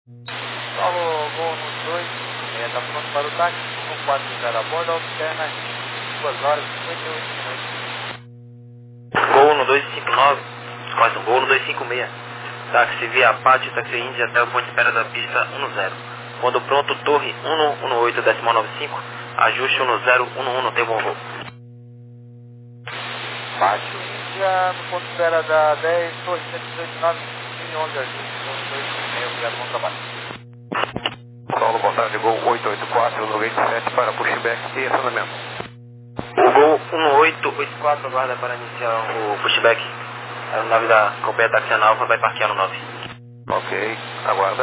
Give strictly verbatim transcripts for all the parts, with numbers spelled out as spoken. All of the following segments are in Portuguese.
Paulo, Gol no dois, está pronto para o táxi, um quatro zero a bordo, alterna duas horas e cinquenta e oito minutos. Gol no dois cinco nove, quase um gol no dois cinco seis. Táxi via Apache, táxi Índia até o ponto de espera da pista dez. Quando pronto, torre um um oito decimal nove cinco, ajuste um zero um um, tem bom voo. Baixo Índia, no ponto de espera da dez, torre cento e dezoito, nove mil e onze, ajuste um dois cinco seis, obrigado, bom trabalho. Paulo, boa tarde, Gol oito oito quatro, noventa e sete para pushback e acionamento. O Gol um oito oito quatro aguarda para iniciar o pushback. A aeronave da companhia Taxiana Alfa vai parquear no nove. Ok, aguarda.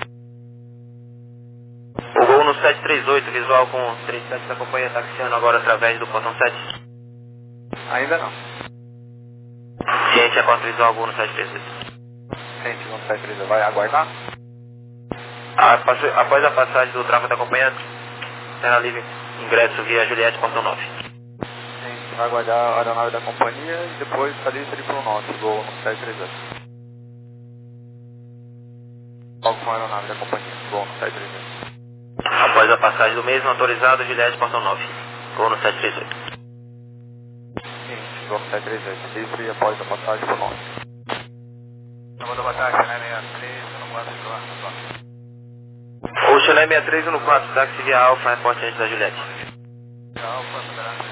O Gol no sete três oito, visual com trinta e sete da companhia Taxiana agora através do portão sete. Ainda não. Ciente a quatro visual Gol no sete três oito. Gente, não sai presa, vai aguardar? Após a passagem do tráfego da companhia, terra livre, ingresso via Juliette, portão nove. Gente, vai aguardar a aeronave da companhia e depois salir para o nosso, Gol no sete três oito. Logo com a aeronave da companhia, Gol no sete três oito. Após a passagem do mesmo, autorizado, Juliette, portão nove. Gol no sete três oito. Sim, Gol no sete três oito. Livre após a passagem por nós. Comando boa tarde, né, sessenta e três, eu não gosto de falar. O Chile sessenta e três um quatro, táxi via Alfa, reporte antes da Juliette. Alfa, moderado.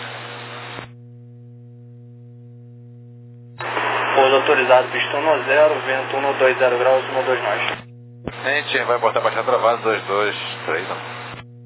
Pouso autorizado, pistão no zero, vento um dois zero graus, um dois nós. Gente, vai botar baixar travado, dois dois três um.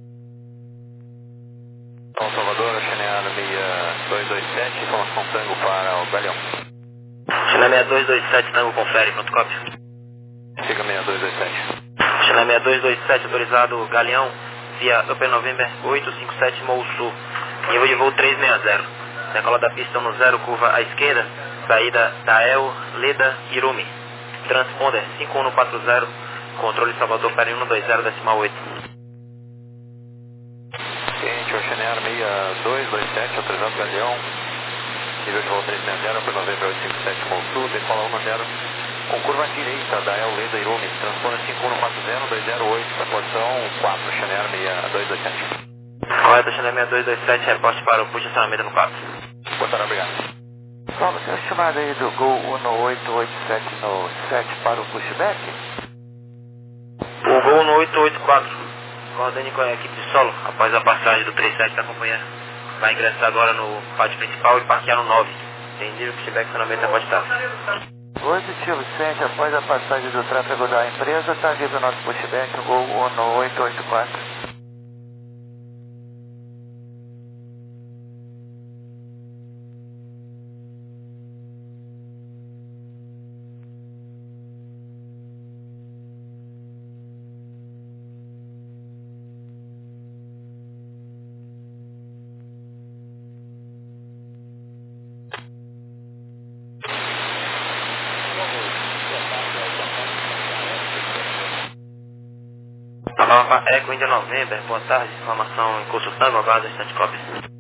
São Salvador, Chineano seis dois dois sete, informação tango para o Galeão. Chile sessenta e dois dois sete, Tango confere, pronto cópia. Siga seis dois dois sete. Chile sessenta e dois dois sete, autorizado, Galeão, via Upper November oito cinco sete, Mou Sul. Nível de voo trezentos e sessenta. Decola da pista um zero, curva à esquerda, saída Tael, Leda, Irumi. Transponder cinco um quatro zero, controle Salvador para um dois zero decimal oito. Gente, o Chineano seis dois dois sete, autorizado Galeão. Nível de voo trezentos e sessenta, Upper November oito cinco sete, Mou Sul, decola um zero. Com curva à direita da El Leda Irumi, transponder cinco um quatro zero, dois zero oito, para portão quatro, Chineano seis dois dois sete. Correto, Chile sessenta e dois dois sete, reporte para o push de acionamento no quatro. Boa tarde, obrigado. Paulo, você é chamada aí do Gol um oito oito sete no sete para o pushback? O Gol no oito oito quatro, coordenando com a equipe de solo, após a passagem do trinta e sete da companhia, vai ingressar agora no pátio principal e parquear no nove. Entendido que pushback acionamento é pode estar. Positivo, Sente, após a passagem do tráfego da empresa, está livre o nosso pushback, o Gol um oito oito quatro. Nova Eco Índia November, boa tarde, informação em curso tango, aguarda instante cópia.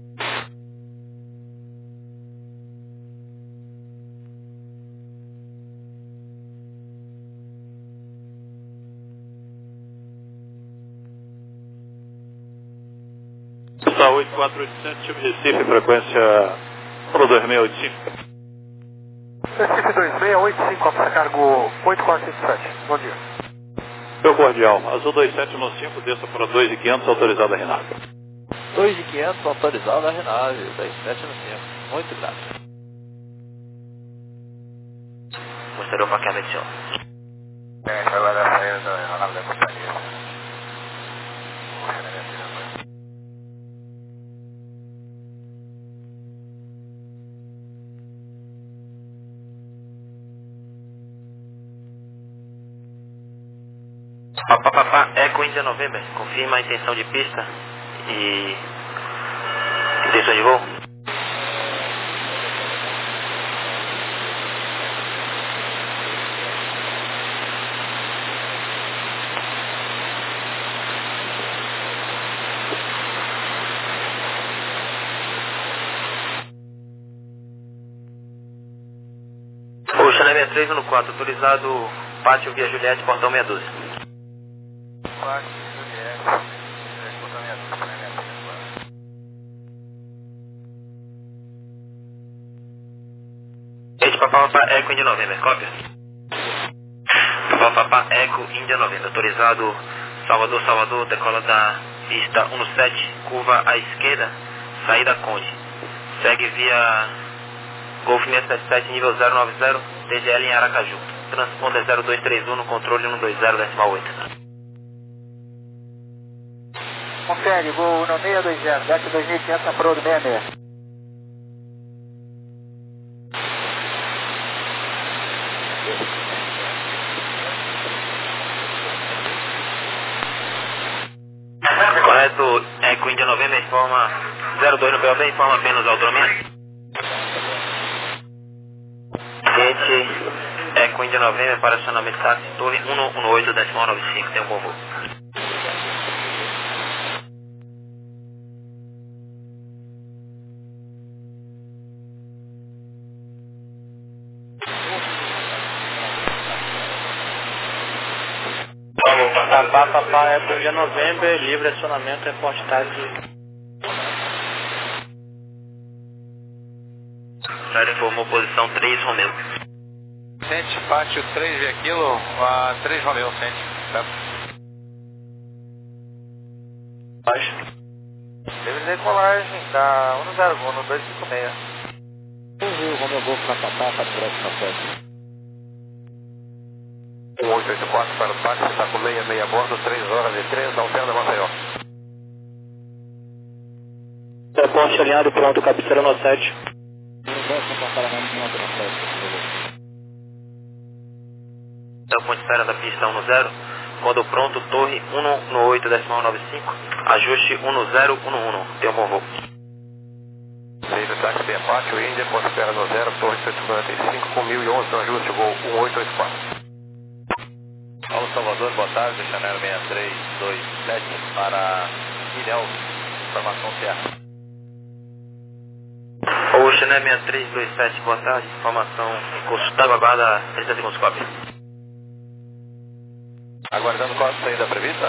Está oito quatro oito sete, time Recife, frequência um dois seis oito cinco. Recife dois seis oito cinco, para cargo oito quatro cinco sete. Bom dia. Meu cordial, Azul dois sete um cinco, desça para dois e quinhentos, autorizado a Renata. dois e quinhentos, autorizado a Renave, dois sete um cinco. Muito grato. Posterior parqueamento, senhor. É, agora a saída da aeronave da companhia. Papapá, Eco Índia November, confirma a intenção de pista e intenção de voo. O Chile sessenta e três um quatro, autorizado pátio via Juliette, portão seiscentos e doze. Parque Juliette, escuta minha dúvida, né, minha dúvida. Rede Papa Papa Eco Índia November, cópia. Papa Papa Eco Índia November, autorizado Salvador, Salvador, decola da pista um sete, curva à esquerda, saída Conde. Segue via Golf seiscentos e setenta e sete, nível zero nove zero, D G L em Aracaju. Transponder zero dois três um no controle cento e vinte, decimal oito. Confere, Gol um seis dois zero, daqui dois mil e quinhentos na Pro do sessenta e seis. Correto, Eco Índia November, informa zero dois no P O B, informa apenas autonomia. Gente, Eco Índia November para acionamento táxi, torre cento e dezoito, decimal noventa e cinco, tem um bom voo. Papa Papa Eco Índia November, livre acionamento, reporte táxi. Já informou posição três, Romeu. Sente, pátio três via quilo, a três Romeu, sente. Certo? Baixo. Livre decolagem da um zero um dois cinco seis. Um Rio, Romeu Golfo na Papa, para direto na frente. um oito oito quatro para o táxi, está com seis seis a bordo, três horas e três, Alfenda Maceió. Reporte alinhado, pronto, cabeceira no sete. Então, ponto de espera da pista um zero, quando pronto, torre cento e dezoito, decimal noventa e cinco, ajuste um zero um um, tem um bom voo. Livre táxi via pátio, Índia, ponto de espera no zero, torre cento e quarenta e cinco, com mil e onze no ajuste, voo um oito oito quatro. Paulo Salvador, boa tarde, Chanel seis três dois sete para Ilhéus, informação Serra. O Chanel seis três dois sete, boa tarde, informação em curso d'água, aguarda trinta segundos, cópia. Aguardando qual a saída prevista?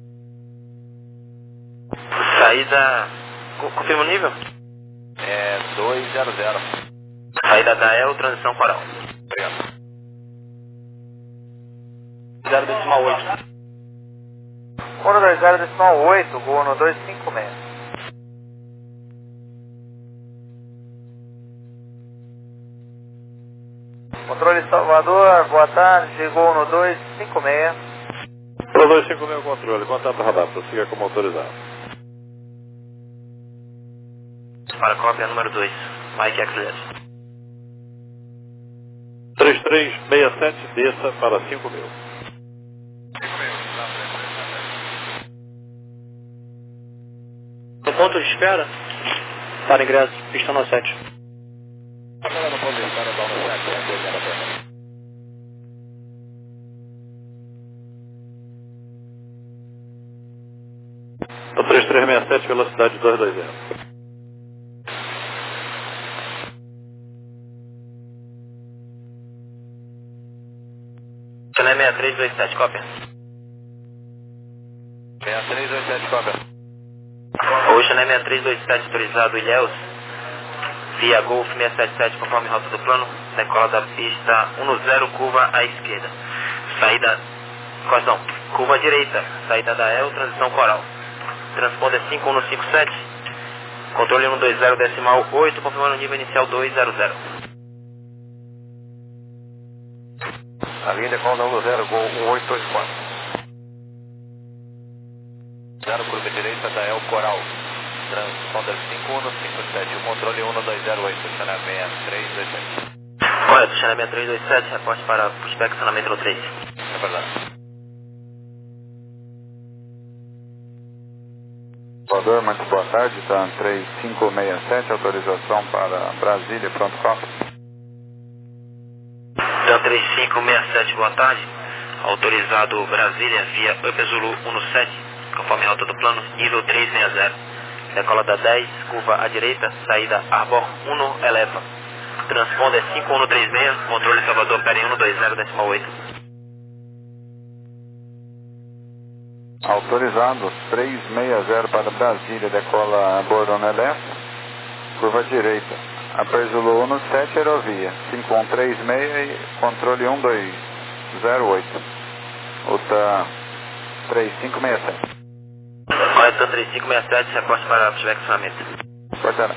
Saída, co- confirma o nível? É dois zero zero. Saída da E L, transição coral. Obrigado. zero decimal oito. um dois zero decimal oito, Gol um dois cinco seis. Controle Salvador, boa tarde, Gol um dois cinco seis. Pro dois cinco seis controle, contato radar, prossiga como autorizado. Para a cópia número dois, Mike Axler. três três seis sete, desça para cinco mil. No ponto de espera, para ingresso, pista no sete. Agora no ponto de espera, dá uma olhada. No três três seis sete, velocidade duzentos e vinte. Chanel seis três dois sete, cópia. seis três dois sete, cópia. O Chanel seis três dois sete, autorizado Ilhéus, via Golf seiscentos e setenta e sete, conforme rota do plano, decola da pista um zero, curva à esquerda. Saída, correção, curva à direita, saída da E L, transição coral. Transponder cinco um cinco sete, controle cento e vinte, decimal oito, confirmando o nível inicial dois zero zero. A linha de call um zero, Gol um oito oito quatro. zero, curva direita da El Coral. Transponder cinco um cinco sete, o controle um dois zero oito, Chanel seis três dois sete. Correto, Chanel seis três dois sete, reporte para pushback, acionamento no três. É verdade. Salvador, muito boa tarde, tá três cinco seis sete, autorização para Brasília, pronto, cópia. Dan três cinco seis sete, boa tarde. Autorizado Brasília via Up Zulu um sete, conforme rota do plano, nível três seis zero. Decola da dez, curva à direita, saída Arbor um, eleva. Transponder cinco um três seis, controle Salvador, Peren um dois zero, decimal oito. Autorizado, trezentos e sessenta para Brasília, decola a bordo Onelé, curva direita. Aper Zulu um sete, aerovia, cinco um três seis e controle um dois zero oito. Uta três cinco seis sete. Correto, três cinco seis sete, reporte para feedback ferramenta. Cortará.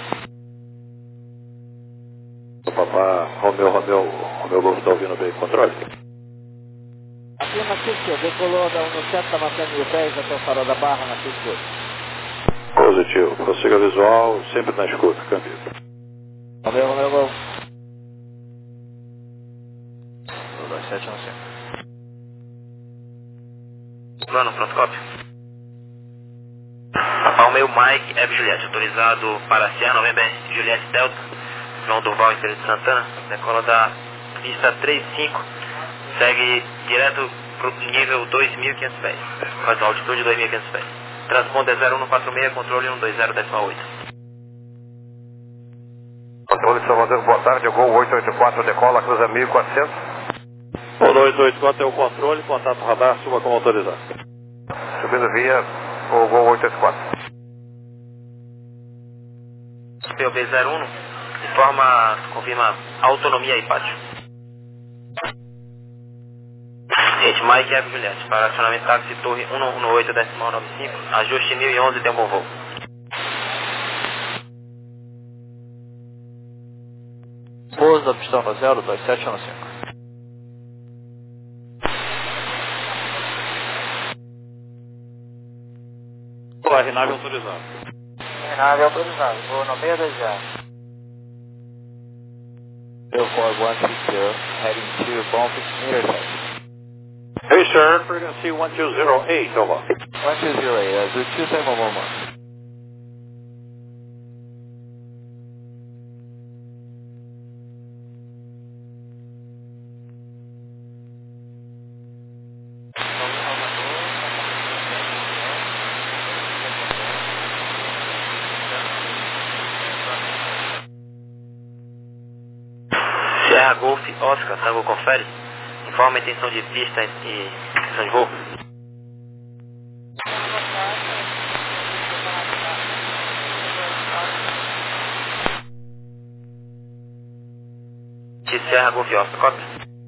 Papá, Romeu, Romeu, Romeu Golfo está ouvindo bem, controle. Afirmativo, decolou da um sete, está mantendo mil pés até o farol da barra na sua escuta. Positivo, prossiga visual, sempre na escuta, câmbio. Romeu, Romeu, Golfo. dois sete um cinco. Plano, protocópio. Palmeio Mike, F Juliette, autorizado para Sierra November, Juliette Delta, João Durval, Espírito Santana, decola da pista trinta e cinco, segue direto para o nível dois mil e quinhentos pés, faz uma altitude dois mil e quinhentos pés. Transponder zero um quatro seis, controle um dois zero oito. Controle Salvador, boa tarde, Gol oito oito quatro, decola, cruza mil e quatrocentos. O dois oito quatro é o controle, contato radar, suba como autorizado. Subindo via, o Gol oito oito quatro. P O B zero um, informa, confirma autonomia e pátio. Gente, Mike F Juliette, para acionamento táxi Torre um um oito decimal noventa e cinco, ajuste mil e onze, tem um bom voo. Pouso da pistão no zero dois sete um cinco. Olá, Renave autorizado. Nave autorizado, vou no meio da já. Eu for one six zero, heading to Bonfim intersection. Hey sir, frequency one two zero eight, over. one two zero eight, Azul two seven one one. Sierra Golf, Oscar, Tango confere, informa a intenção de pista e intenção de voo. De Sierra Golf, Oscar, copy.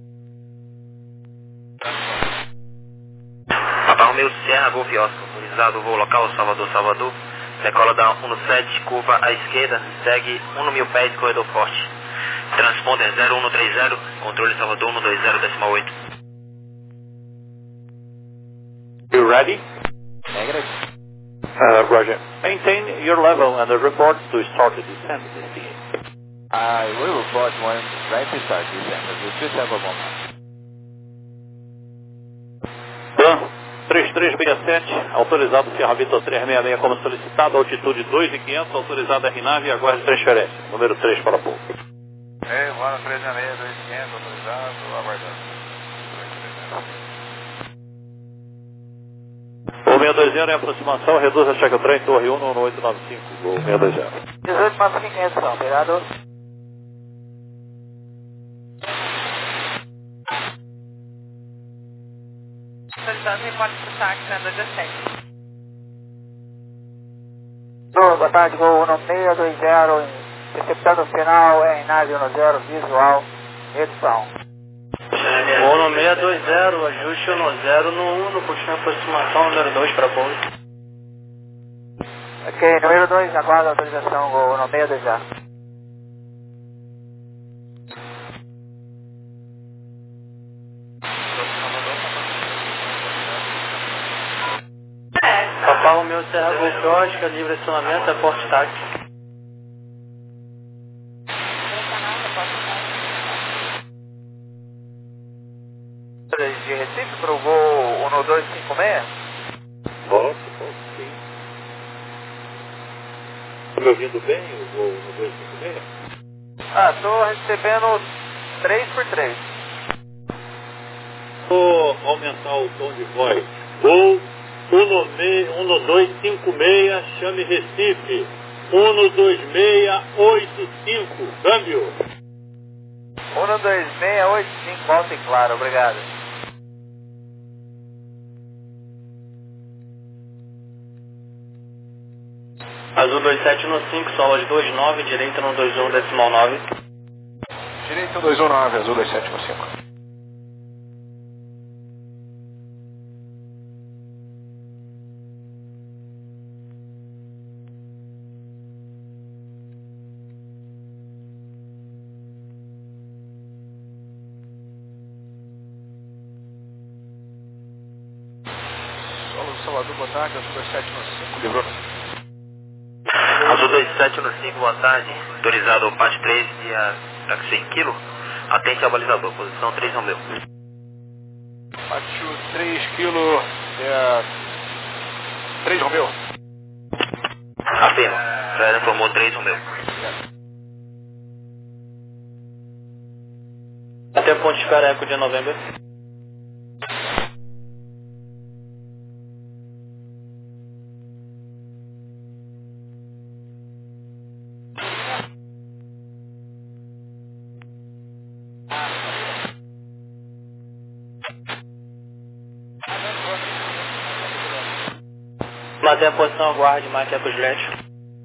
Papa Romeu, Sierra Golf, Oscar, autorizado voo local, Salvador, Salvador, decola da um sete, curva à esquerda, segue um mil pés, corredor forte. Transponder zero um três zero, controle Salvador um dois zero decimal oito. You ready? Negative. Uh, Roger. Maintain your level and the report to start the descent this day. I will report when right to start descent, Azul two seven one one. Dan, três três seis sete, autorizado Sierra Vitor trezentos e sessenta e seis como solicitado, altitude dois mil e quinhentos, autorizado R nave e aguarde transferência. Número três para pouco. Ei, voando três seis seis, dois quinhentos, autorizado, aguardando. Gol seiscentos e vinte em aproximação, reduz a check trem, torre um um oito nove cinco, Gol seiscentos e vinte. dezoito mais quinhentos, operador. Autorizado, reporte para o táxi, anda descente. Boa tarde, voo um seis dois zero, receptando final em nave um zero, visual, edição. Voo no seis dois zero, ajuste no zero no um, no postinho aproximação, número dois para pouso. Ok, número dois, aguarda a autorização, voo um seis dois zero. Papá Romeu, Serra Golf, Oscar, livre acionamento, é porte táxi. De Recife para o voo um dois cinco seis? Posso, posso, sim. Está me ouvindo bem, o Gol um dois cinco seis? Ah, estou recebendo três por três. Vou aumentar o tom de voz. Gol um dois cinco seis, chame Recife. um dois seis oito cinco, câmbio. um dois seis oito cinco, alto e claro, obrigado. Azul dois sete no cinco, solas dois nove, direita no dois um decimal nove. Direita dois um nove, Azul dois sete no cinco. Salvador, boa tarde, Azul dois sete no cinco, livrou. Azul dois sete no cinco, boa tarde. Autorizado parte três, via táxi em quilo. Atente ao balizador, posição três Romeu. Pátio três quilo, é três Romeu. Afirma, já informou três Romeu. Até ponto de espera, eco de novembro. Mantém a posição, aguarde, marque Eco Juliette.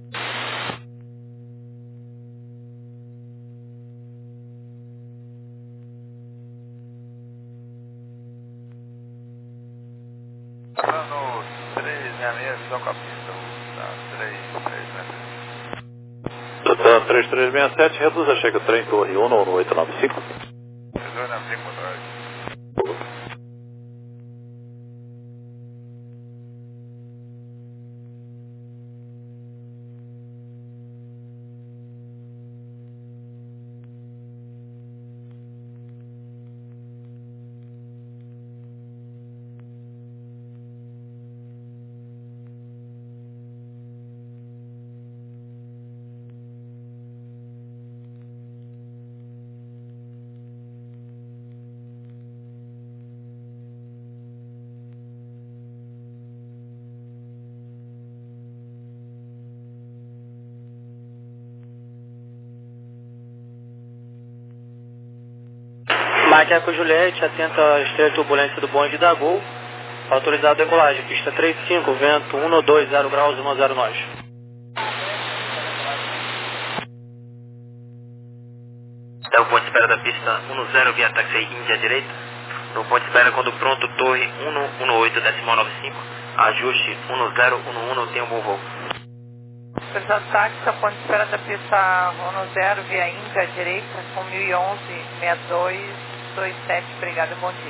No três seis seis, só com a pista, tá, três três seis sete. Tá, três três seis sete, reduz a chega trem Torre um no oito nove cinco. três dois nove cinco, boa tarde. Marque Eco Juliette, atenta à estreita turbulência do bonde da Gol. Autorizado decolagem, pista trinta e cinco, vento um dois zero graus, um zero nós. É o ponto de espera da pista um zero, via táxi Índia direita. No ponto de espera, quando pronto, Torre um um oito decimal nove cinco. Ajuste um zero um um, tem um bom voo. Autorizado táxi, ponto de espera da pista um zero, via Índia direita, com mil e onze, sessenta e dois vinte e sete, obrigado, bom dia.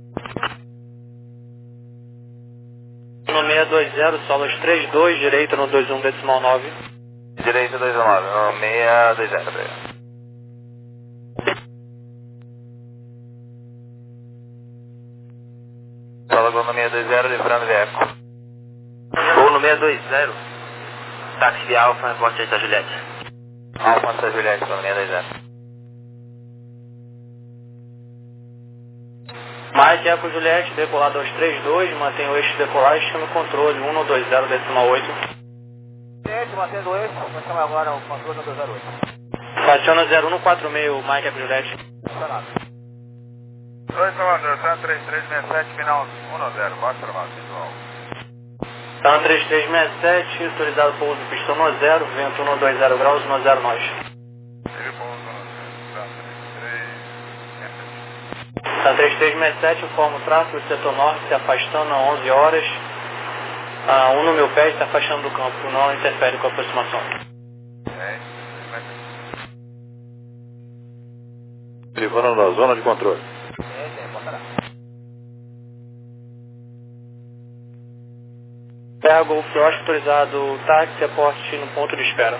No seis dois zero, solas três dois, direita no dois um decimal nove. Direita dois um nove, no seis dois zero, obrigado. Fala Gol no seis dois zero, livrando de eco. Gol no seis dois zero. Táxi via Alfa, reporte aí da Juliette. Alfa da Juliette, no seis dois zero. Mike Eco Juliette, decolar dois três dois, mantém o eixo de decolagem, chama o controle um dois zero decimal oito. Juliette, mantendo o eixo, nós estamos agora o controle no dois zero oito. Estaciona zero um quatro seis, Mike Eco Juliette. dois Salvador, tá três três seis sete, final um zero, baixo travado, visual. Tá três três seis sete, autorizado pouso pistão no zero, vento um dois zero graus, um zero nós. Teve pouso no zero, tá três três seis sete. Tá três três seis sete, informa o tráfego, setor norte, se afastando a onze horas. Ah, um no meu pé está afastando do campo, não interfere com a aproximação. Livrando da zona de controle. Pega o Frost, autorizado táxi, aporte no ponto de espera.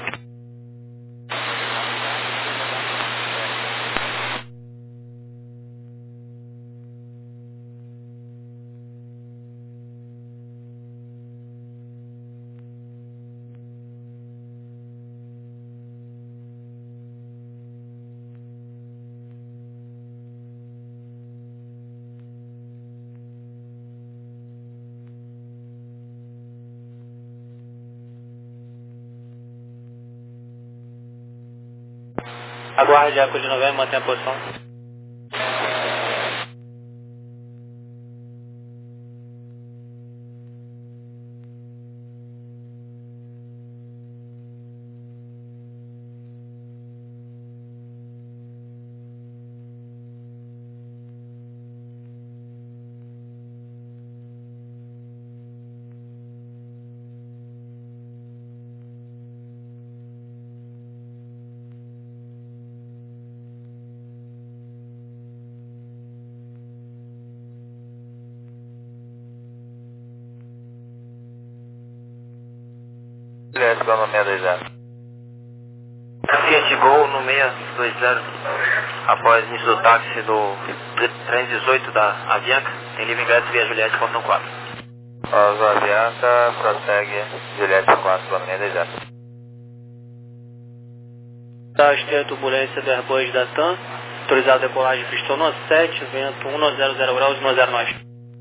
Aguarde Eco de novembro, mantenha a posição. Juliette, Gol no seis dois zero. Fiat Gol no seis dois zero. Após início do táxi do trezentos e dezoito da Avianca, tem livre ingresso via Juliette, portão quatro. Oslo Avianca, prossegue Juliette quatro, Gol no seis dois zero. Taxa de turbulência do Airbus da TAM, autorizado a decolagem pistão no sete, vento um zero zero graus, um zero nós.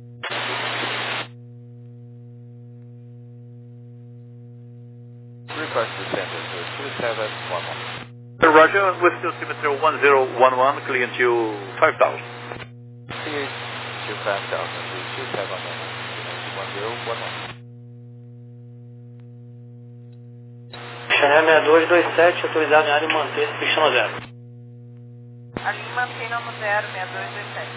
Request descended to two seven one one. Roger, with altimeter one zero one one, clear to five thousand. C H two five thousand to two seven one one zero one one. Chanel seis dois dois sete, autorizado em área e manter-se pistão no zero. Ali mantém no zero, seis dois dois sete.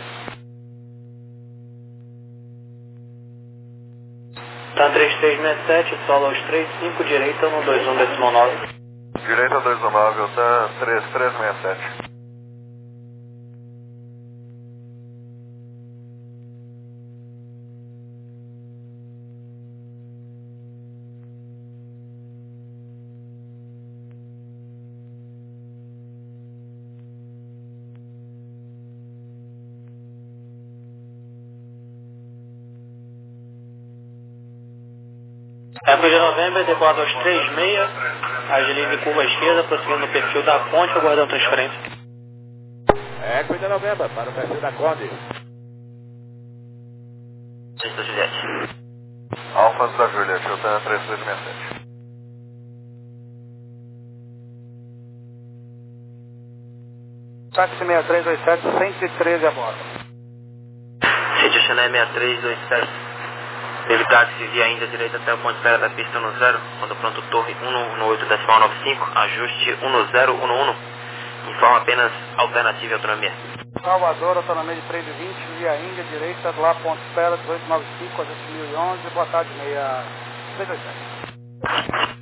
TAM três três seis sete, solo aos três cinco, direita um dois um decimal nove. Direita dois um nove, tá três três seis sete. Eco de novembro, adequado aos três seis, agilize curva à esquerda, prosseguindo no perfil da ponte, aguardando transferência. Eco de novembro, para o perfil da Conde. Sexta Juliette. Alfa da Juliette, eu tá três três seis sete. Táxi seis três dois sete, cento e treze a bordo. Sítio Chanel seis três dois sete. Teve táxi via Índia direita até o ponto de espera da pista um zero, quando pronto Torre um um oito decimal nove cinco, ajuste um zero um um, informa apenas alternativa e autonomia. Salvador, autonomia de três e vinte, via Índia, direita, lá, ponto de espera, dezoito noventa e cinco, ajuste mil e onze, boa tarde, seis três dois sete.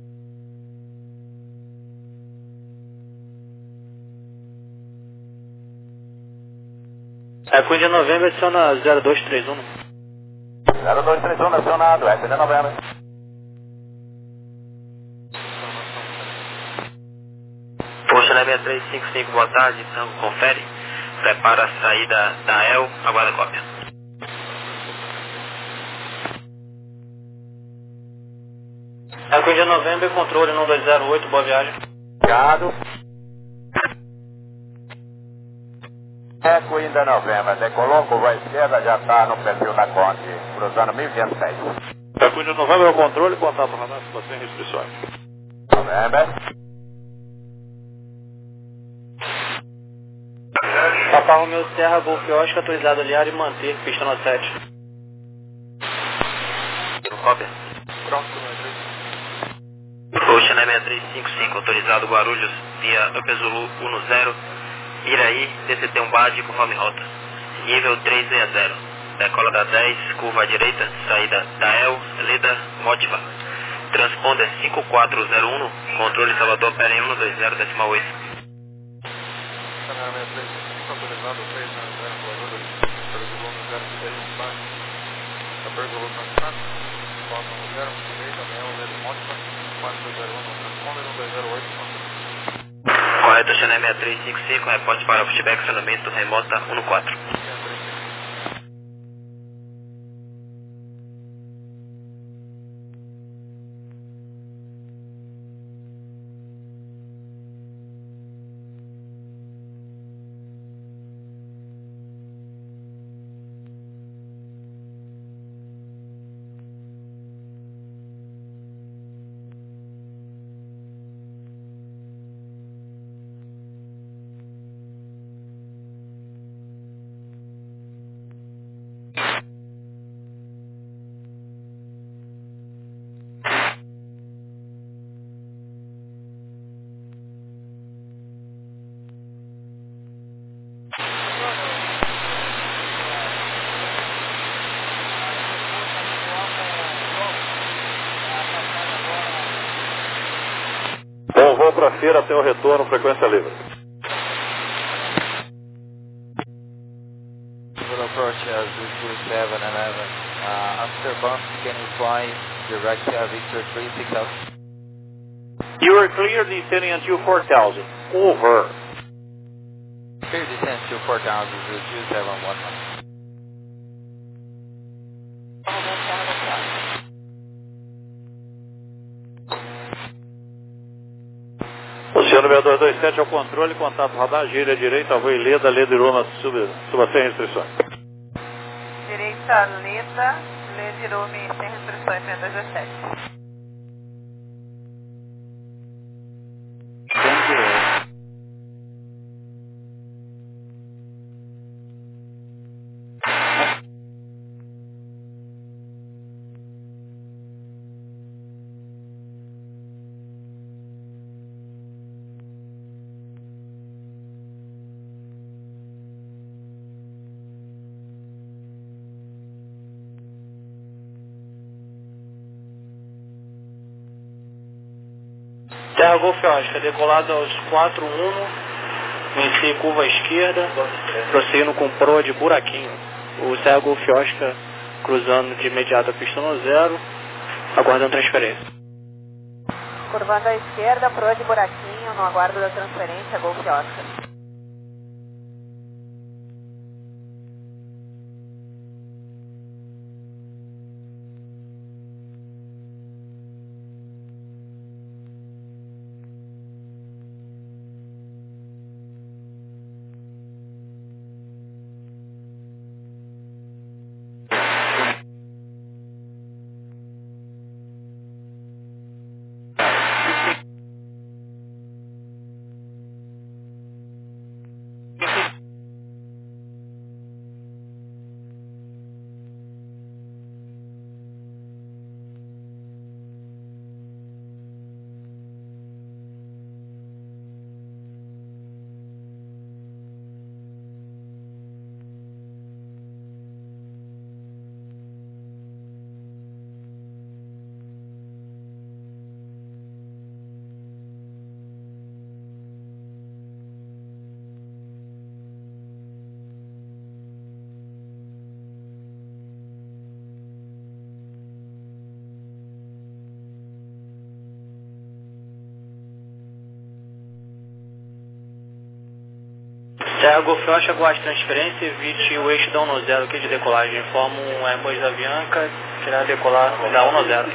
Eco de novembro, adiciona zero dois três um. zero dois três um acionado, Eco de novembro. Poxa, seis três cinco cinco, boa tarde, Tango confere, prepara a saída da E L, aguarda a cópia. Eco de novembro, controle um dois zero oito, boa viagem. Obrigado. Eco ainda novembro, decolou, curva à esquerda, já está no perfil da Conde, cruzando mil quinhentos e seis. Eco de novembro é o controle, contato radar, situação e restrições. Novembro. Papa Romeu Serra, Golf Oscar, autorizado a aliar e manter, pista no sete. Cópia. Pronto, Poxa, seis três cinco cinco, autorizado Guarulhos via Upezulu um zero, Iraí, D C T um Bade, conforme rota. Nível trezentos e sessenta. Decola da dez, curva à direita, saída da E L, Leda, Motiva. Transponder cinco quatro zero um, controle Salvador Peren um dois zero decimal oito. Canal seis três cinco, autorizado três zero zero, Guarulhos, Pergulu no zero seis um Bade. A Pergulu Transponder, Foto no zero, direita, E L, Leda, Motiva, quatro zero um, Transponder um dois zero oito. Correto, Chanel seis três cinco cinco, reporte para o feedback, acionamento remota um quatro. Bom voo para a feira até o retorno, frequência livre. Will approach as two seven eleven. Uh, after bump, can you fly direct uh, Victor three six zero? You are clear descending until four thousand. Over. Clear descent to four thousand, two seven one one. Oceano seis dois dois sete ao controle, contato radar, gira direita, avô e Leda, Leda e Roma, suba, suba sem restrições. Direita, Leda, Leda e Roma sem restrições, seis dois dois sete. Terra Golf Oscar, decolado aos quatro um, venci curva à esquerda, prosseguindo com proa de buraquinho. O Terra Golf Oscar cruzando de imediato a pista no zero, aguardando transferência. Curvando à esquerda, proa de buraquinho, no aguardo da transferência, Golf Oscar. Terra Golf Oscar, aguarde transferência, evite o eixo da um no zero aqui de decolagem. Informa um Airbus da Avianca, que irá decolar da um no zero.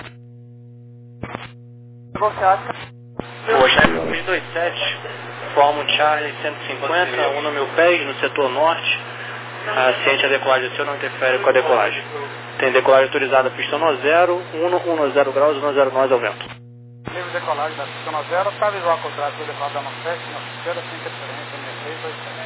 Golf Oscar. O Oceano seis dois sete, forma um Charlie cento e cinquenta, um no mil pés, no setor norte. A ciente a decolagem do seu não interfere com a decolagem. Tem decolagem autorizada, pista no zero, um no zero graus, um no zero nós ao vento. Nível de decolagem da pista no zero, para visual ao contrário, elevado da no sete, na esquerda, sem interferência, seis dois sete.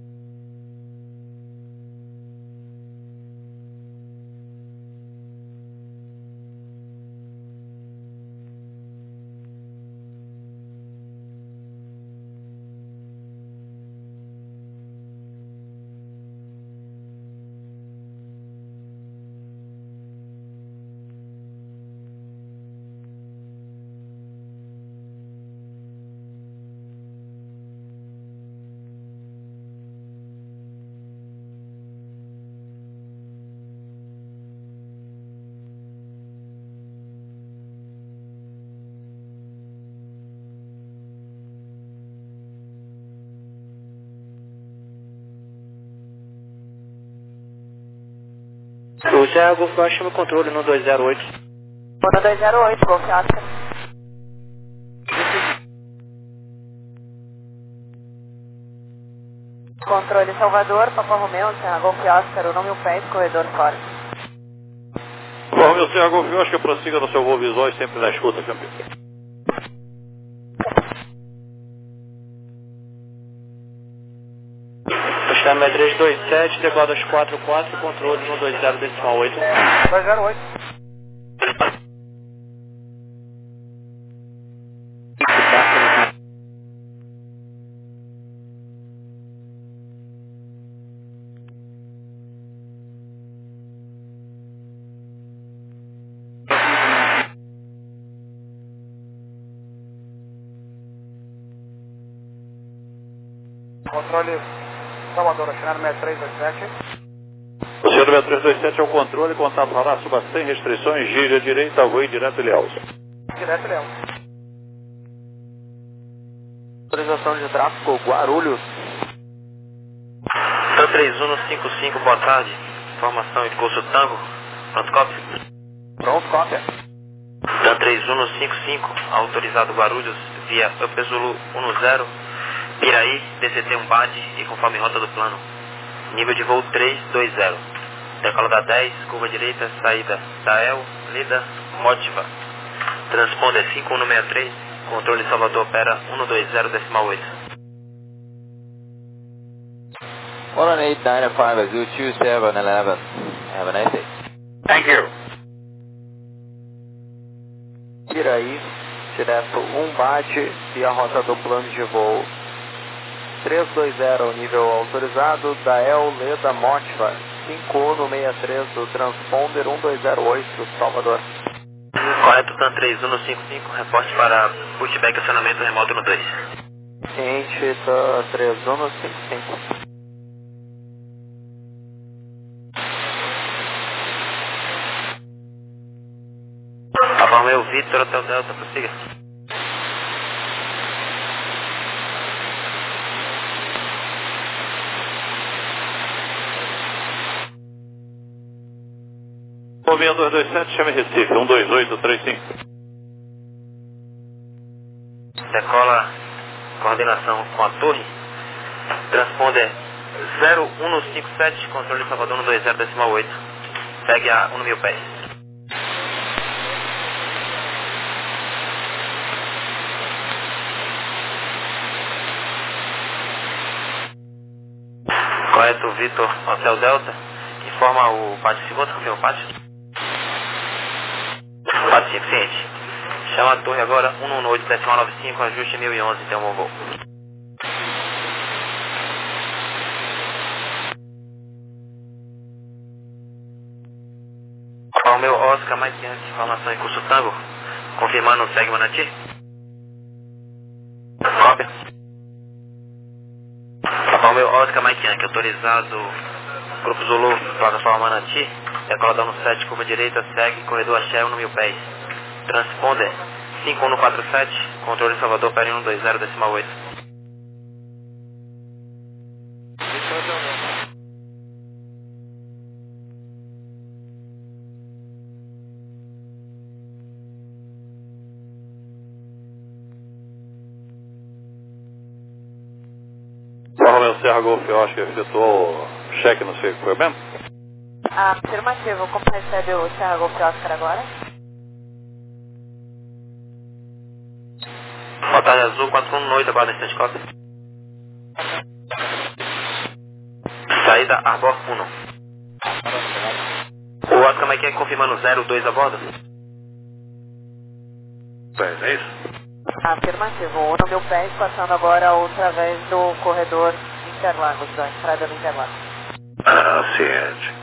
O Terra Golf Oscar chama o controle no dois zero oito. No dois zero oito, Golf Oscar. Controle Salvador, Papa Romeu, Terra Golf Oscar, o nome mil pés, corredor fora. Bom, meu Terra Golf Oscar, prossiga no seu voo visual e sempre na escuta, campeão. Oceano três dois sete, decolado aos quatro quatro, controle no dois zero decimal oito. dois zero oito. Controle Salvador, Oceano seis três dois sete. Oceano seis três dois sete ao controle, contato radar, suba sem restrições, gire à direita, voe direto e Ilhéus. Direto, Léo. Autorização de tráfego Guarulhos. TAM três um cinco cinco, boa tarde. Informação em curso Tango. Pronto, cópia. Pronto, cópia. TAM três um cinco cinco, autorizado Guarulhos via Up Zulu um zero, Piraí, D C T um B A D e conforme rota do plano. Nível de voo três dois zero. Decola da dez, curva direita, saída Dael, Lida, Motiva. Transponder cinco um seis três, controle Salvador opera um dois zero decimal oito. one eight nine five, Azul two seven eleven. Have a nice day. Thank you. Piraí, direto um B A D e a rota do plano de voo três dois zero, nível autorizado, Dael, Leda, Motiva, cinco um seis três do transponder um dois zero oito, Salvador. Correto, TAM três um cinco cinco, reporte para pushback acionamento remoto no dois. Ciente, TAM três um cinco cinco. Alfa Romeo Victor, Hotel Delta, prossiga. Movimento dois dois sete, chame Recife, um dois oito três cinco. Decola, coordenação com a torre. Transponder zero um cinco sete, controle Salvador um dois zero decimal oito. Segue a um mil pés. Correto, Vitor, Hotel Delta. Informa o pátio segundo, confirma o pátio. Pátio cinco, ciente. Chama a torre agora, um um oito decimal nove cinco, ajuste mil e onze, tem um bom voo. Ao meu Oscar, mais que antes, informação em curso Tango. Confirmando, segue Manati. Cópia. Ao meu Oscar, Mike Yankee, autorizado Grupo Zulu, plataforma Manati, decola da um sete, curva direita, segue, corredor Axé, um mil pés. Transponder cinco um quatro sete, controle Salvador, pera em um dois zero decimal oito. Romeo Serra Golf, eu acho que efetuou o cheque no seu equipamento. Afirmativo, como recebe o Serra Golf Oscar agora? Batalha Azul quatro um oito, aguarda instante cópia. Saída Arbor um. O Oscar Mike confirmando zero dois a bordo. Pois é isso? Afirmativo, um no mil pés, passando agora através do corredor Interlagos, da entrada do Interlagos. Ah, ciente.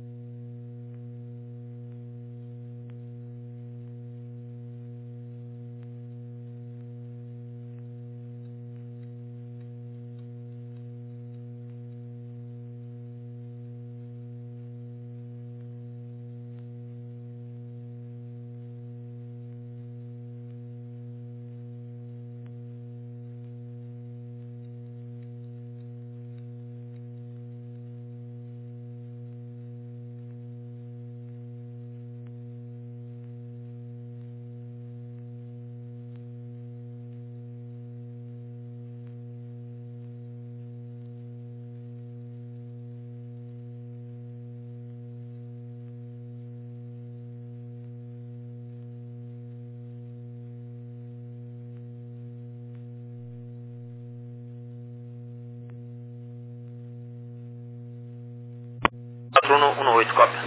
quatro um um oito, cópia.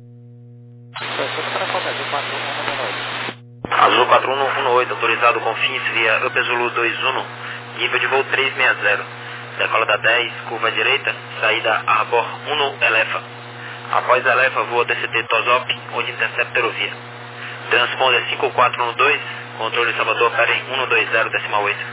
Azul quatro um um oito, autorizado com fins via Up Zulu dois um, nível de voo três seis zero. Decola da dez, curva direita, saída Arbor um Elefa. Após Elefa, voa D C T Tosop, onde intercepta aerovia. Transponder cinco quatro um dois, controle Salvador, pera em um dois zero decimal oito.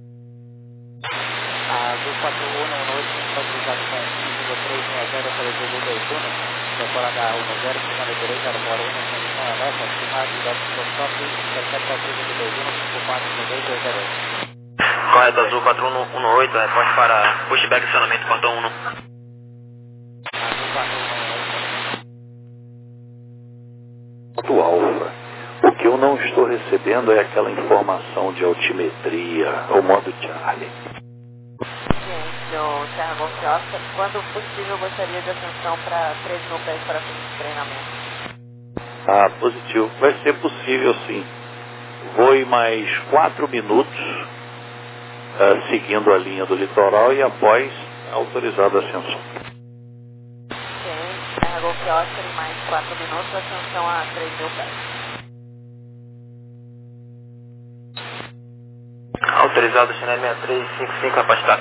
Azul quatro um um oito, autorizado com nível três seis zero, para o Zulu dois um, decola da um zero, segunda direita, Arbor um, condição Elefa, estimado da Tosop, intercepta a curva do dois um, cinco quatro um dois dois zero oito. Correto, azul quatro um um oito, reporte para pushback acionamento portão um. Do Alfa. O que eu não estou recebendo é aquela informação de altimetria, o modo Charlie. Gente, o Serra Golf Oscar, quando possível, eu gostaria de ascensão para três mil pés para fim de treinamento. Ah, positivo. Vai ser possível, sim. Voe mais quatro minutos, uh, seguindo a linha do litoral e após autorizada a ascensão. Ok, Serra Golf Oscar em mais quatro minutos, ascensão a três mil pés. Autorizado, Channel seis três cinco cinco, Apache Táxi.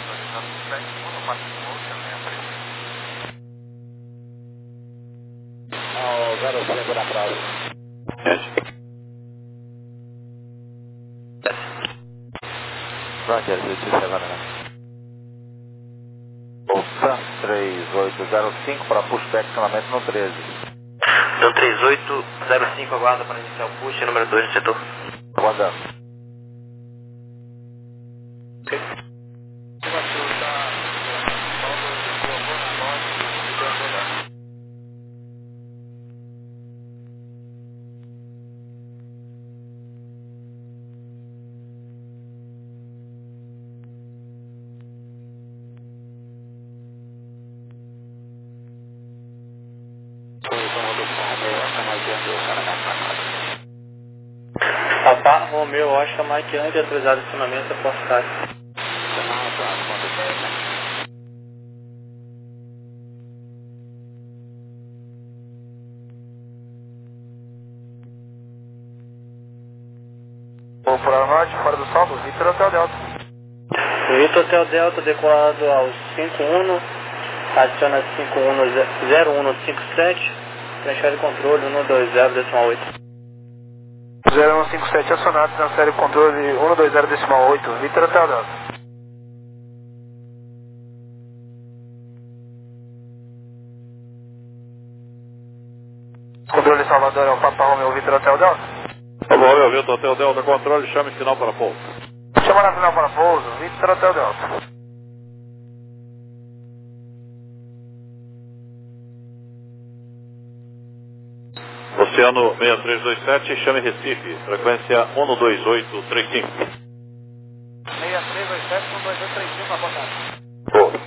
Ao zero cinco na prova. Roger, zero sete nove. Volta, três oito zero cinco para pushback acionamento no treze. Então três oito zero cinco, aguarda para iniciar o push, número dois no setor. Aguardando. Papa Romeu, Oscar Mike Andy, autorizado acionamento a Porto Táxi. Vou para norte, fora do solo, Vitor Hotel Delta. Vitor Hotel Delta, decolado ao cinco um, adiciona cinco um zero um cinco sete, transfere controle um dois zero decimal oito. zero um cinco sete acionado, transfere o controle um dois zero decimal oito, Vitor Hotel Delta. Controle Salvador é o Papa Romeu, Vitor Hotel Delta. Alô, Romeu, Vitor Hotel Delta, controle, chame final para pouso. Chama na final para pouso, Vitor Hotel Delta. Oceano seis três dois sete, chame Recife, frequência um dois oito três cinco. seis três dois sete, um dois oito três cinco, abordagem. Boa.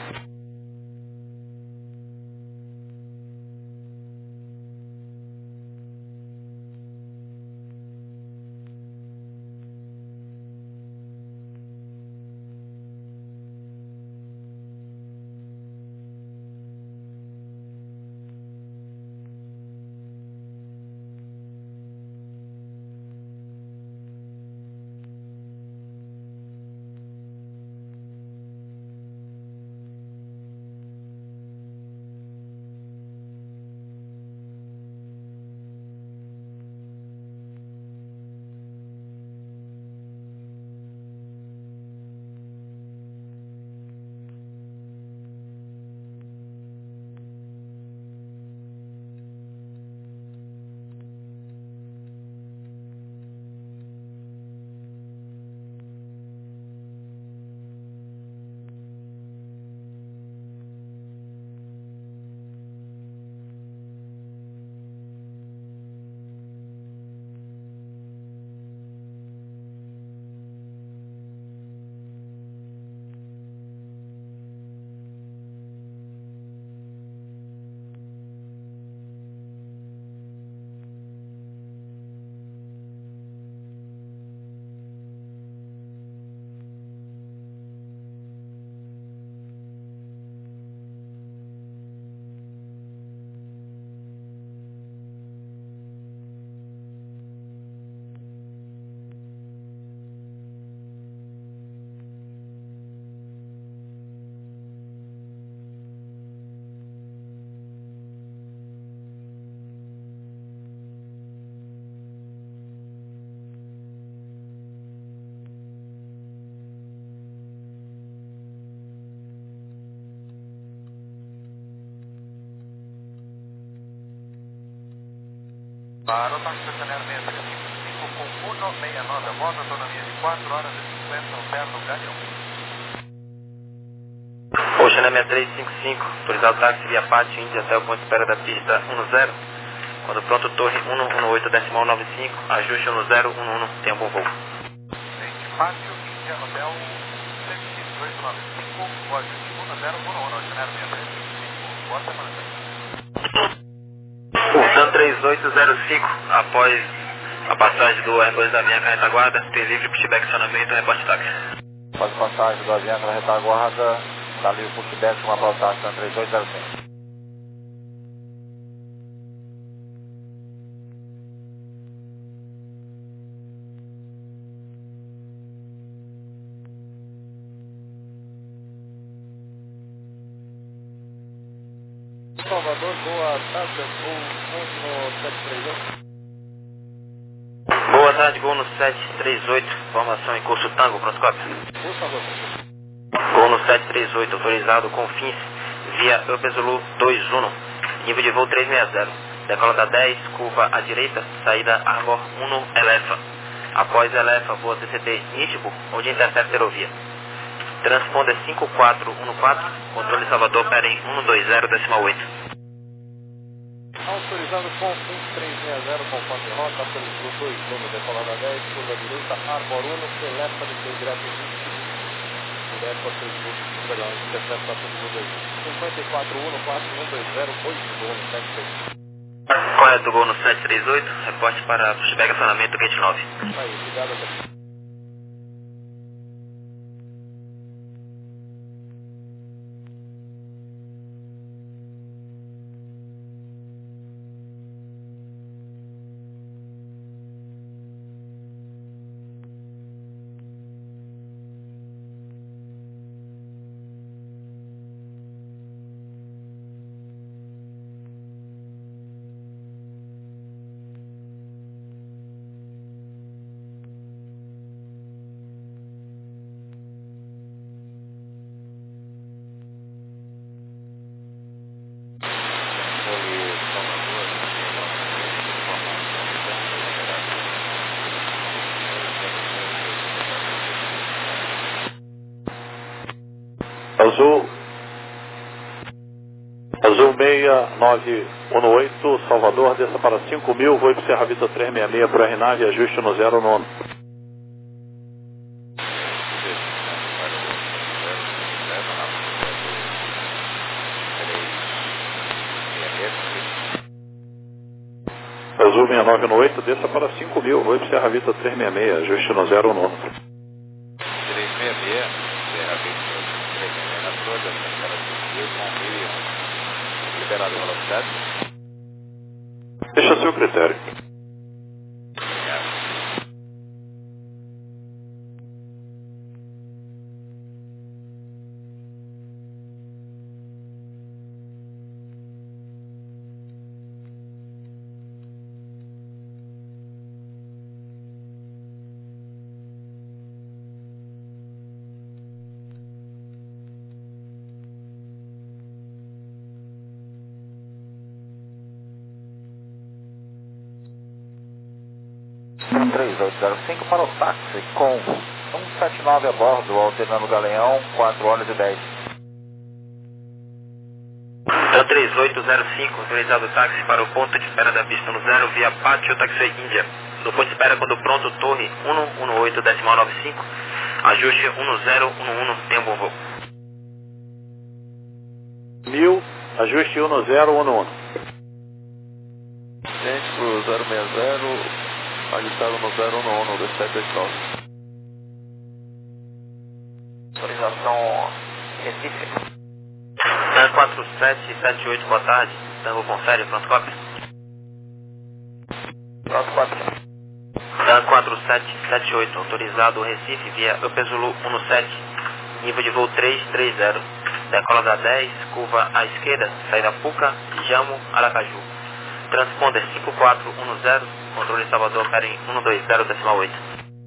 Para o táxi estacionário seis três cinco cinco com um seis nove, a bordo, autonomia de quatro horas e cinquenta, zero no Galeão. Ocean seis três cinco cinco, autorizado táxi via Pátio Índia até o ponto de espera da pista um zero. Quando pronto, torre um um oito decimal nove cinco, ajuste um zero um um, tenha um bom voo. Pátio Índia, hotel seis oito nove cinco, o ajuste um zero um um, Ocean seis três cinco cinco, boa semana. O TAM três oito zero cinco, após a passagem do Airbus da Avianca retaguarda, tem livre pushback acionamento, reporte táxi. Após a passagem do Avianca retaguarda, está livre pushback com a passagem TAM três oito zero cinco. Salvador, boa tarde, voo no sete três oito. Boa tarde, gol no sete três oito, formação em curso Tango, Crosscópio. Por favor. Gol no sete três oito, autorizado com fins via Upper Zulu dois um, nível de voo três seis zero. Decola da dez, curva à direita, saída Arbor um Elefa. Após Elefa, voa T C T Nitibo, onde intercepta aerovia. Transponder cinco quatro um quatro, controle Salvador, Peren um dois zero decimal oito. Autorizado com um três seis zero, conforme de rota, autorizado dois um, decolada dez, curva direita, Arbor um, Elefa, depois direto vinte, direto para três minutos, perdão, intercepta para três minutos, cinquenta e quatro um quatro um dois zero oito, gol no sete três oito. Correto, gol no sete três oito, reporte para pushback acionamento gate nove. Aí, obrigado, até. Azul, Azul seis nove um oito, Salvador, desça para cinco mil, voo para Serra Vita trezentos e sessenta e seis para R nave, ajuste no zero nono. Azul seis nove um oito, desça para cinco mil, voo para Serra Vita trezentos e sessenta e seis, ajuste no zero nono. trezentos e sessenta e seis, Serra Vista trezentos e sessenta e seis, toda a escala de mil com mil e um. Liberado a velocidade. Deixa a seu critério. três oito zero cinco para o táxi com um sete nove a bordo, alternando Galeão, quatro horas e dez. TAM três oito zero cinco, autorizado táxi para o ponto de espera da pista no zero via Pátio Taxiway Índia. No ponto de espera quando pronto, torre um um oito decimal nove cinco, ajuste um zero um um, tenha um bom voo. Mil, ajuste um zero um um. Gente, pro zero seis zero, ajustado no zero um um, do sete oito nove. Autorização Recife. TAM quatro sete sete oito, boa tarde. Tango confere, pronto cópia. Pronto, quatro. TAM quatro sete sete oito, autorizado Recife via Upper Zulu um sete, nível de voo três três zero. Decola da dez, curva à esquerda, saída Puca, Jamo, Aracaju. Transponder cinco quatro um zero, controle Salvador, Peren um dois zero decimal oito.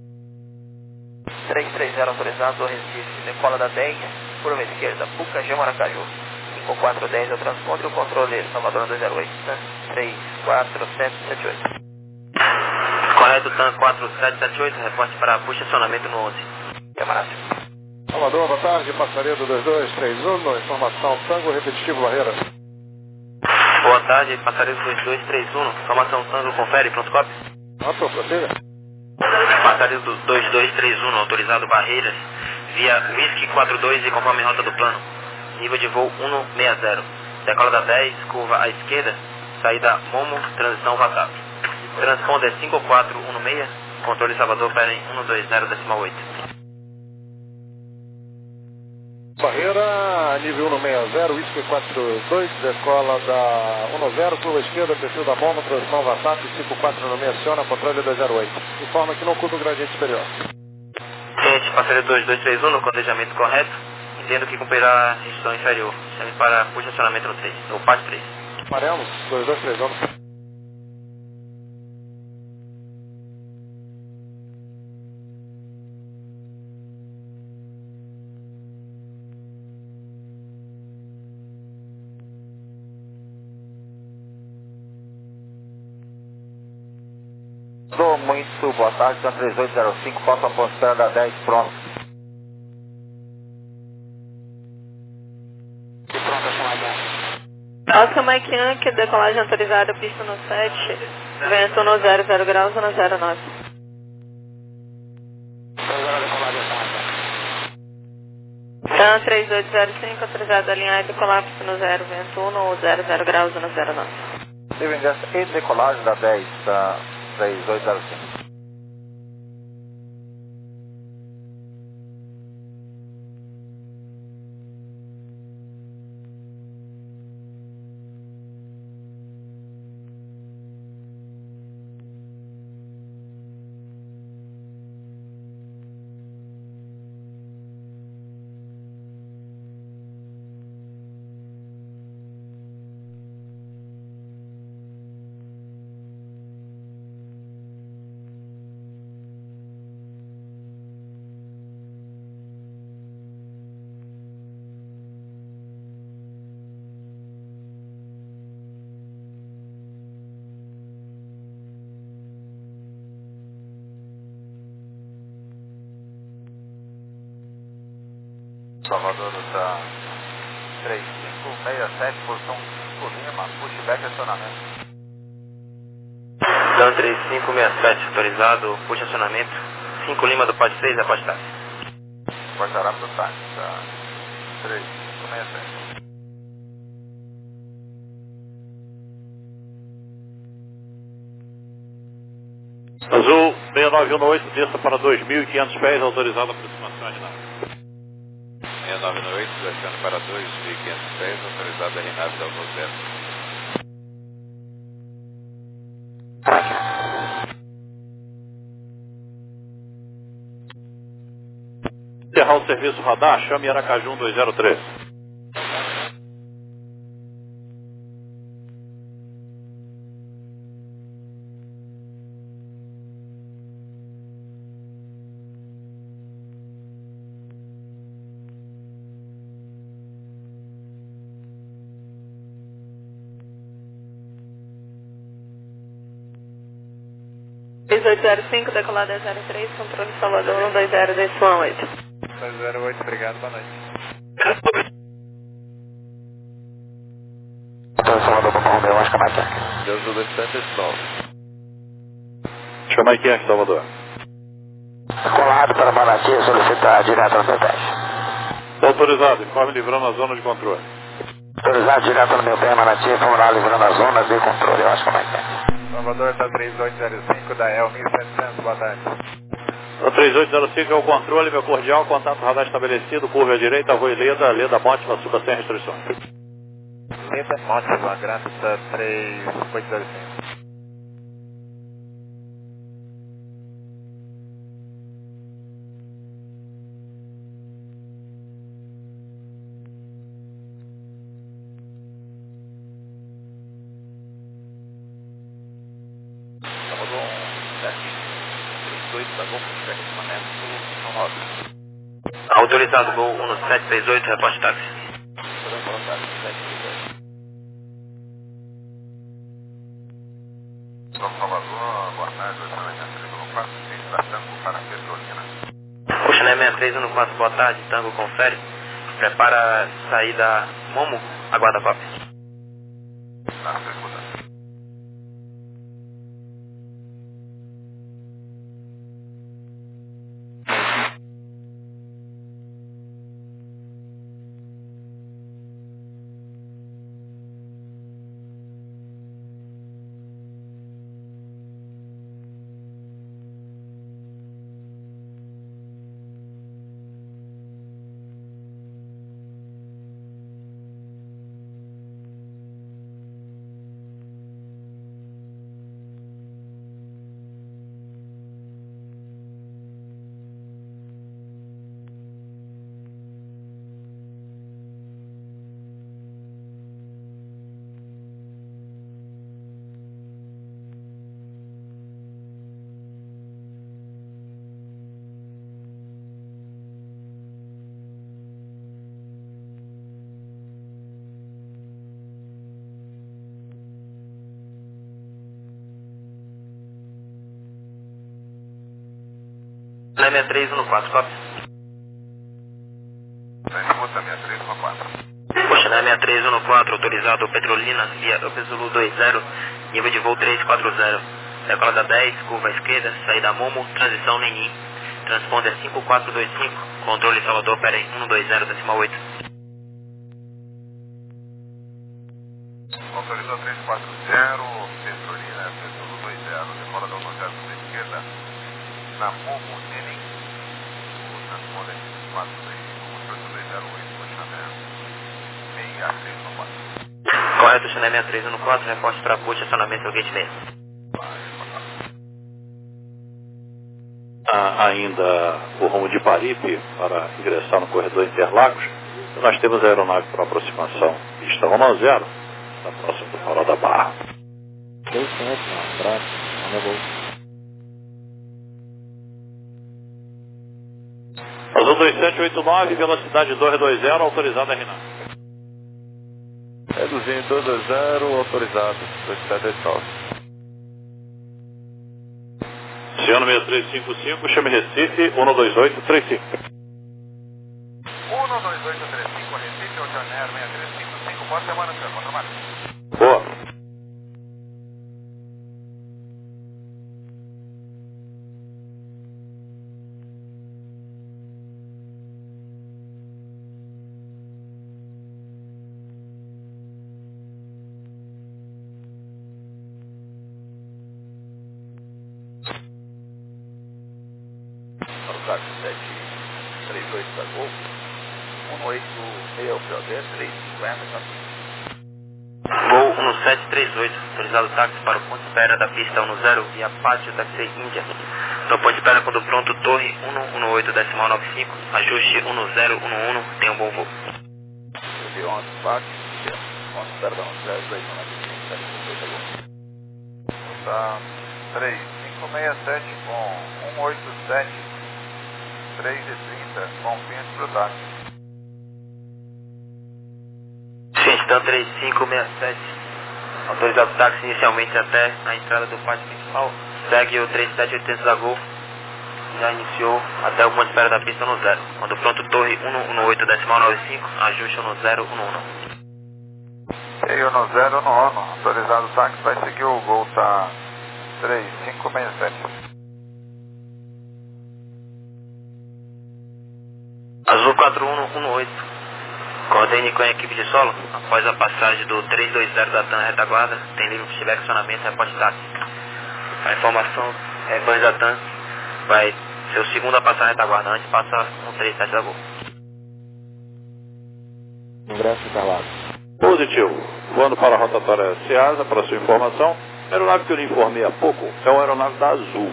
três três zero autorizado, Recife, decola da dez, curva esquerda, Puca, Jamo, Aracaju. cinco quatro um zero, o transponder, o controle Salvador dois zero oito, né? três quatro sete sete oito. Correto, TAM quatro sete sete oito, reporte para puxa acionamento no onze. Camarada. Salvador, boa tarde, Passaredo dois dois três um, informação Tango, repetitivo Barreira. Boa tarde, Passaredo dois dois três um, informação Tango, confere, pronto-cópio. Pronto, prossiga. Passaredo dois dois três um, autorizado Barreiras, via Whisky quatro dois e conforme rota do plano. Nível de voo cento e sessenta. Decola da dez, curva à esquerda, saída Momo, transição Vatap. Transponder cinco quatro um seis, controle Salvador, Peren cento e vinte, decimal oito. Barreira, nível cento e sessenta, Whisky quatro dois, decola da cento, curva esquerda, perfil da Momo, transição Vatap, cinco quatro um seis, aciona, controle dois zero oito. Informa que não ocupa o gradiente superior. Ciente, Passaredo dois dois três um, no cotejamento correto, entendo que cumprirá a restrição inferior. Chame para posicionamento no três, no P A S três. Amarelo, dois dois três um. Muito boa tarde, da três oito zero cinco, passa a postura da dez, pronto. Oscar Mike Yankee, decolagem autorizada, pista no sete, vento no zero zero graus, no zero nove. Tan três oito zero cinco, autorizado alinhado, colapso no zero, vento um no zero zero graus, no zero nove. Nível ingresso e decolagem da dez, da três oito zero cinco. Salvador está três cinco seis sete, posição cinco Lima, pushback acionamento. Dan três cinco seis sete, autorizado, push acionamento, cinco Lima do P A S seis, após táxi. Guardará para o táxi, tá? três cinco seis sete. Azul seis nove um oito, desça para dois mil e quinhentos pés, autorizado a aproximação de nave. seis nove um oito, descendo para dois mil e quinhentos pés, autorizado a renave da Alvo zero. Encerrar o serviço radar, chame Aracaju dois zero três. três oito zero cinco, decolada zero três, controle Salvador, um dois zero, decimal oito. dois zero oito, obrigado, boa noite. Então, Salvador, para Romeu, acho que é mais certo. Deus do Destante, nove. Chama aqui, Salvador. Colado para Manatia, solicitar direto no meu teste. Autorizado, informe livrando a zona de controle. Autorizado direto no meu pé, Manatia, formulário livrando a zona de controle, eu acho que é mais certo. Salvador está três oito zero cinco, da E L mil e setecentos, boa tarde. O três oito zero cinco é o controle, meu cordial, contato radar estabelecido, curva à direita, Rua Leda, Leda Mótima, suba sem restrições. Leda Mótima, graças a três oito zero cinco. Autorizado, voo um sete três oito, reporte táxi. São Salvador, boa tarde, oitocentos e quatro, seis para Tango, para Petrolina. Puxamento três um quatro, boa tarde, Tango confere. Prepara a saída Momo, aguarda cópia. Tá, tô escutando. seis três um quatro, cópia. Escuta, seis três um quatro. Poxa, na seis três um quatro, autorizado Petrolina, via Up Zulu dois zero, nível de voo três quatro zero. Decola da dez, curva à esquerda, saída Momo, transição Nenim. Transponder cinco quatro dois cinco, controle Salvador, pera aí, um dois zero, decimal oito. Autorizou três quatro zero, Petrolina, Up Zulu dois zero, decola da um zero para a esquerda, na Momo, Nenim. O transponder cinco quatro dois cinco, dois zero oito, Chanel, seis três um quatro. Correto, Chanel seis três um quatro, reporte para push, acionamento ao gate seis. Ah, ainda o rumo de Paripe para ingressar no corredor Interlagos. Nós temos a aeronave para aproximação pista um zero, na próxima do Farol da Barra. dois sete, um abraço, Azul dois sete oito nove, velocidade dois dois zero, autorizado a R N A V. Reduzindo dois dois zero, autorizado, dois sete oito nove. Ciano seis três cinco cinco, chame Recife, um dois oito três cinco. um dois oito três cinco, Recife, Ocean Air seis três cinco cinco, boa semana, senhor, boa trabalho. Boa. sete três oito da Gol, um oito seis O P O D, três cinquenta, tá? Gol um sete três oito, autorizado táxi para o ponto de espera da pista um zero via Pátio Taxi Índia. No ponto de espera quando pronto, Torre um um oito decimal nove cinco, ajuste um zero um um, tenha um bom voo. De onze, Pátio, onze, perdão, zero dois nove cinco, sete cinco oito. Tá três cinco seis sete com um oito sete, três e trinta, confirme para o táxi. Ciente Dan três cinco seis sete, autorizado táxi inicialmente até a entrada do pátio principal. Segue o três sete oito zero da Gol, já iniciou até o ponto de espera da pista no zero. Quando pronto, Torre um um oito decimal nove cinco, ajuste no zero um um. Cheio no zero um um, autorizado o táxi, vai seguir o Gol, tá três cinco seis sete. Azul quatro um um oito, coordene com a equipe de solo. Após a passagem do três dois zero da TAM retaguarda, tem livre se tiver acionamento, reporte táxi. A informação é dois da TAM, vai ser o segundo a passar a retaguarda, antes passa um três sete da Gol. Ingresso instalado. Positivo. Voando para a rotatória Ceasa, para sua informação, a aeronave que eu lhe informei há pouco é uma aeronave da Azul.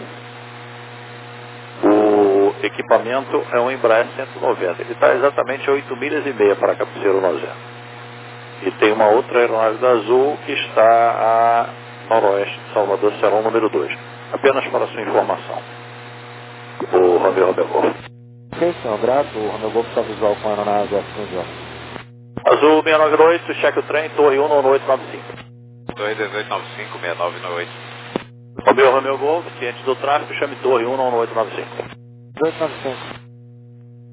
O equipamento é um Embraer cento e noventa. Ele está exatamente a oito milhas e meia para a cabeceira um zero. E tem uma outra aeronave da Azul que está a noroeste de Salvador, Serão número dois. Apenas para a sua informação. O Romeu Romeu Golf. Ok, senhor, grato. O Romeu Golf está visual com a aeronave acima de homem. Azul seis nove oito, cheque o trem, torre um um oito nove cinco. Torre dezoito nove cinco, seis nove nove oito. Romeu Romeu Golf, ciente do tráfego, chame torre um um oito nove cinco. dezoito nove cinco.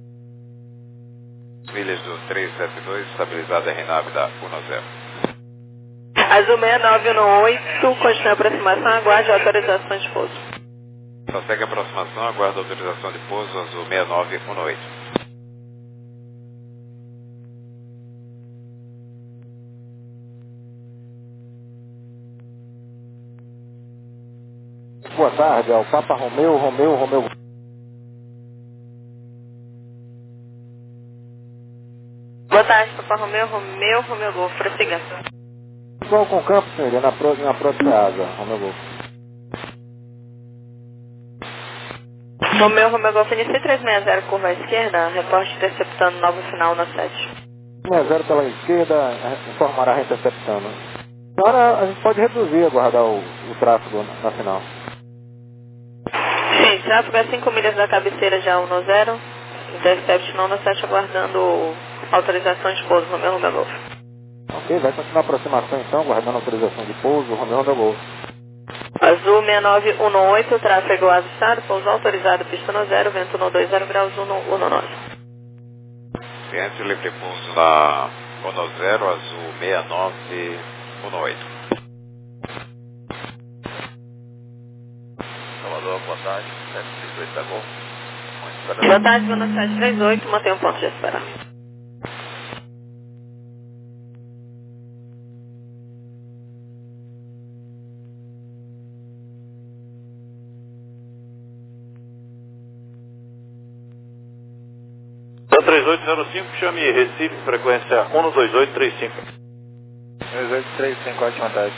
milhas do trezentos e setenta e dois, estabilizada a RNAV da um zero. Azul seis nove um oito, continua a aproximação, aguarde a autorização de pouso. Só segue a aproximação, aguarda a autorização de pouso, Azul seis nove um oito. Boa tarde, é o Papa Romeu, Romeu, Romeu. Boa tarde, Papa Romeu, Romeu, Romeu Golf, prossiga. Igual com o campo, senhor, na, pro, na Proteasa, Romeu Golf. Romeu, Romeu Golf, inicie trezentos e sessenta, curva à esquerda, reporte interceptando novo final na sete. trezentos e sessenta pela esquerda, informará interceptando. Agora a gente pode reduzir, aguardar o, o tráfego na final. Sim, tráfego é cinco milhas da cabeceira já um zero, intercept não na sete, aguardando autorização de pouso, Romeu, Romeu Golf. Ok, vai continuar a aproximação então, aguardando autorização de pouso, Romeu, Romeu Golf. Azul seis nove um oito, tráfego avisado, pouso autorizado, pista no zero, vento no dois zero graus, um nove. Ciência, livre pouso na um zero, Azul seis nove um oito. Salvador, boa tarde, sete três dois da Gol. Boa tarde, Zona sete três oito, mantenha um ponto de espera. três oito zero cinco, chame Recife, frequência um dois oito três cinco. dois oito três cinco, ótima tarde.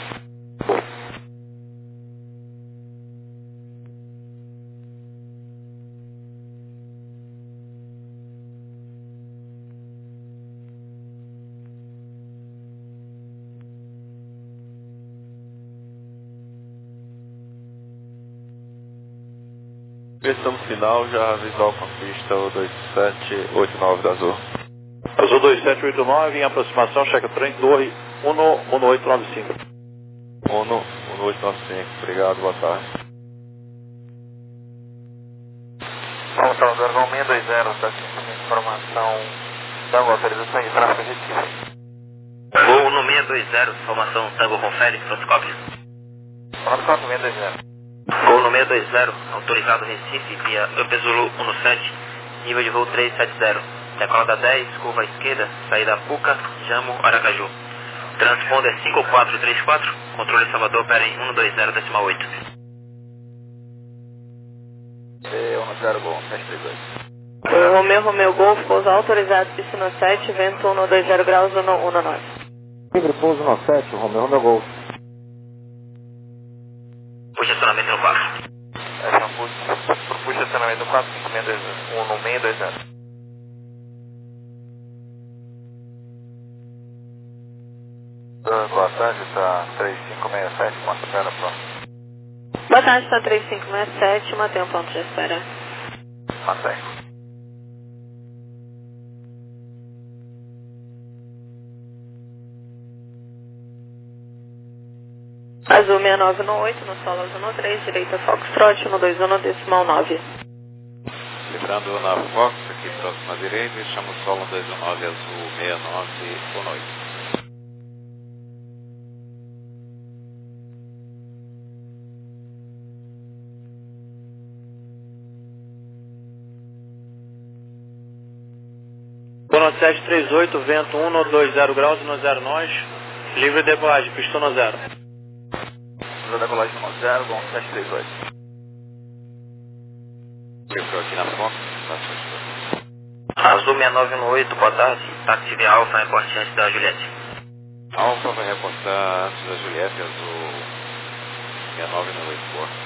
Versão final, já visual com pista o dois sete oito nove da Azul. Azul dois sete oito nove, em aproximação, checa trem, torre um um oito nove cinco. um um oito nove cinco, obrigado, boa tarde. Vamos, Salvador, Gol seis dois zero, está aqui informação da autorização de tráfego Recife. Gol no seis dois zero, informação Tango confere, Frontoscópio. Frontoscópio seis dois zero. Gol no seis dois zero, autorizado Recife via Up Zulu um sete, nível de voo trezentos e setenta. Decola da dez, curva à esquerda, saída Puca, Jamo, Aracaju. Transponder cinco quatro três quatro, controle Salvador, opera em um dois zero decimal oito. um zero Gol, sete três dois. Romeu, Romeu Golf, pouso autorizado, pista no sete, vento um dois zero graus, um nove. Livre pouso no sete, Romeu, Romeu Golf. Puxa acionamento no quatro. Essa é um puxa, puxa acionamento no quatro cinco seis dois zero, um no seis dois zero. Boa tarde, está três cinco seis sete, quanto espera próximo? Boa tarde, está três cinco seis sete, mantenha um ponto de espera. Mantém. Azul seis nove um oito, no solo Azul no três, direita Foxtrot, um dois um decimal nove. Lembrando na Fox, aqui próximo à direita, e chama o solo um dois um nove, Azul seis nove um oito. Zona sete três oito, vento um dois zero graus, um zero nós, livre decolagem, pista no zero. Livre decolagem no zero, Gol sete três oito. Lembrou aqui na Fox, Azul seis nove um oito, boa tarde, táxi via Alfa, reporte antes da Juliette. Alfa vai reportar antes da Juliette, Azul seis nove um oito, boa.